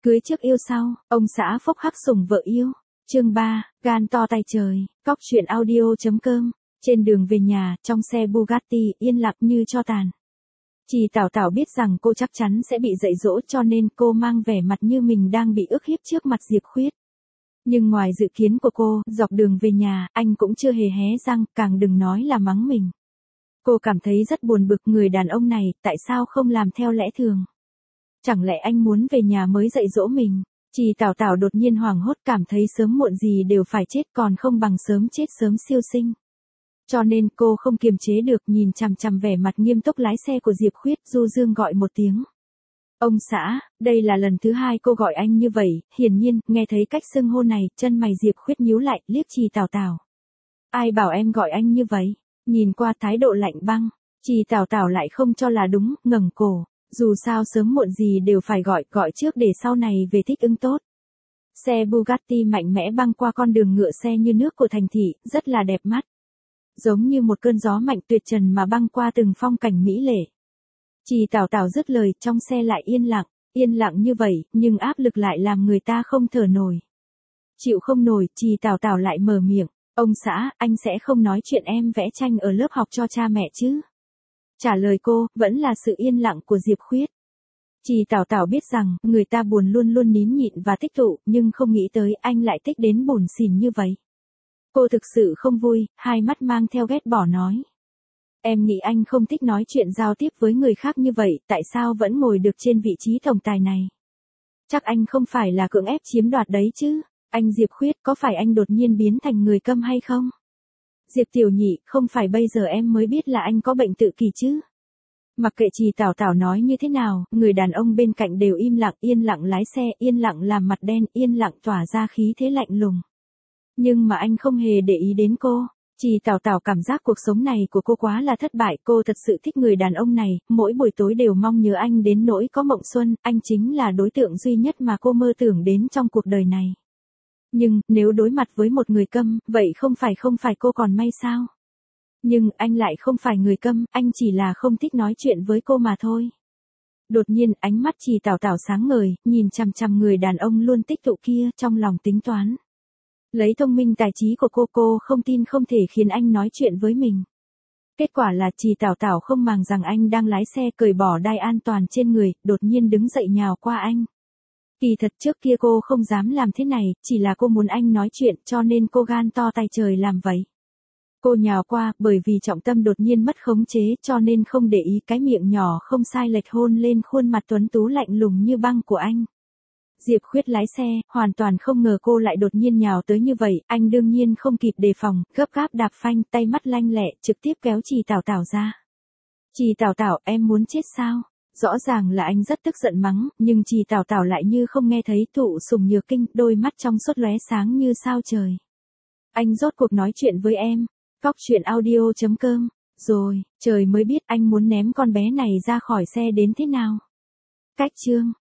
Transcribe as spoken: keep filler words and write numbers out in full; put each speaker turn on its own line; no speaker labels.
Cưới trước yêu sau, ông xã phốc hắc sủng vợ yêu. Chương ba, gan to tay trời, cóc truyện audio.com. Trên đường về nhà, trong xe Bugatti, yên lặng như tro tàn. Chị Tảo Tảo biết rằng cô chắc chắn sẽ bị dạy dỗ, cho nên cô mang vẻ mặt như mình đang bị ức hiếp trước mặt Diệp Khuyết. Nhưng ngoài dự kiến của cô, dọc đường về nhà, anh cũng chưa hề hé răng, càng đừng nói là mắng mình. Cô cảm thấy rất buồn bực, người đàn ông này, tại sao không làm theo lẽ thường? Chẳng lẽ anh muốn về nhà mới dạy dỗ mình? Chị Tảo Tảo đột nhiên hoảng hốt, cảm thấy sớm muộn gì đều phải chết, còn không bằng sớm chết sớm siêu sinh. Cho nên cô không kiềm chế được, nhìn chằm chằm vẻ mặt nghiêm túc lái xe của Diệp Khuyết, du dương gọi một tiếng. Ông xã, đây là lần thứ hai cô gọi anh như vậy. Hiển nhiên, nghe thấy cách xưng hô này, chân mày Diệp Khuyết nhíu lại, liếc chị Tảo Tảo. Ai bảo em gọi anh như vậy? Nhìn qua thái độ lạnh băng, chị Tảo Tảo lại không cho là đúng, ngẩng cổ. Dù sao sớm muộn gì đều phải gọi, gọi trước để sau này về thích ứng tốt. Xe Bugatti mạnh mẽ băng qua con đường ngựa xe như nước của thành thị, rất là đẹp mắt. Giống như một cơn gió mạnh tuyệt trần mà băng qua từng phong cảnh mỹ lệ. Chị Tảo Tảo dứt lời, trong xe lại yên lặng, yên lặng như vậy, nhưng áp lực lại làm người ta không thở nổi. Chịu không nổi, chị Tảo Tảo lại mở miệng, ông xã, anh sẽ không nói chuyện em vẽ tranh ở lớp học cho cha mẹ chứ? Trả lời cô, vẫn là sự yên lặng của Diệp Khuyết. Chị Tảo Tảo biết rằng, người ta buồn luôn luôn nín nhịn và tích tụ, nhưng không nghĩ tới anh lại tích đến bủn xỉn như vậy. Cô thực sự không vui, hai mắt mang theo ghét bỏ nói. Em nghĩ anh không thích nói chuyện giao tiếp với người khác như vậy, tại sao vẫn ngồi được trên vị trí tổng tài này? Chắc anh không phải là cưỡng ép chiếm đoạt đấy chứ? Anh Diệp Khuyết, có phải anh đột nhiên biến thành người câm hay không? Diệp tiểu nhị, không phải bây giờ em mới biết là anh có bệnh tự kỷ chứ? Mặc kệ chị Tảo Tảo nói như thế nào, người đàn ông bên cạnh đều im lặng, yên lặng lái xe, yên lặng làm mặt đen, yên lặng tỏa ra khí thế lạnh lùng. Nhưng mà anh không hề để ý đến cô. Chị Tảo Tảo cảm giác cuộc sống này của cô quá là thất bại, cô thật sự thích người đàn ông này, mỗi buổi tối đều mong nhớ anh đến nỗi có mộng xuân, anh chính là đối tượng duy nhất mà cô mơ tưởng đến trong cuộc đời này. Nhưng, nếu đối mặt với một người câm, vậy không phải không phải cô còn may sao? Nhưng, anh lại không phải người câm, anh chỉ là không thích nói chuyện với cô mà thôi. Đột nhiên, ánh mắt chị Tảo Tảo sáng ngời, nhìn chằm chằm người đàn ông luôn tích tụ kia, trong lòng tính toán. Lấy thông minh tài trí của cô, cô không tin không thể khiến anh nói chuyện với mình. Kết quả là chị Tảo Tảo không màng rằng anh đang lái xe, cởi bỏ đai an toàn trên người, đột nhiên đứng dậy nhào qua anh. Kỳ thật trước kia cô không dám làm thế này, chỉ là cô muốn anh nói chuyện, cho nên cô gan to tay trời làm vậy. Cô nhào qua, bởi vì trọng tâm đột nhiên mất khống chế, cho nên không để ý, cái miệng nhỏ không sai lệch hôn lên khuôn mặt tuấn tú lạnh lùng như băng của anh. Diệp Khuyết lái xe, hoàn toàn không ngờ cô lại đột nhiên nhào tới như vậy, anh đương nhiên không kịp đề phòng, gấp gáp đạp phanh, tay mắt lanh lẹ, trực tiếp kéo chị Tảo Tảo ra. Chị Tảo Tảo, em muốn chết sao? Rõ ràng là anh rất tức giận mắng, nhưng chị Tảo Tảo lại như không nghe thấy, thụ sùng nhược kinh, đôi mắt trong suốt lóe sáng như sao trời. Anh rốt cuộc nói chuyện với em. Cóc truyện audio.com. Rồi, trời mới biết anh muốn ném con bé này ra khỏi xe đến thế nào. Cách chương.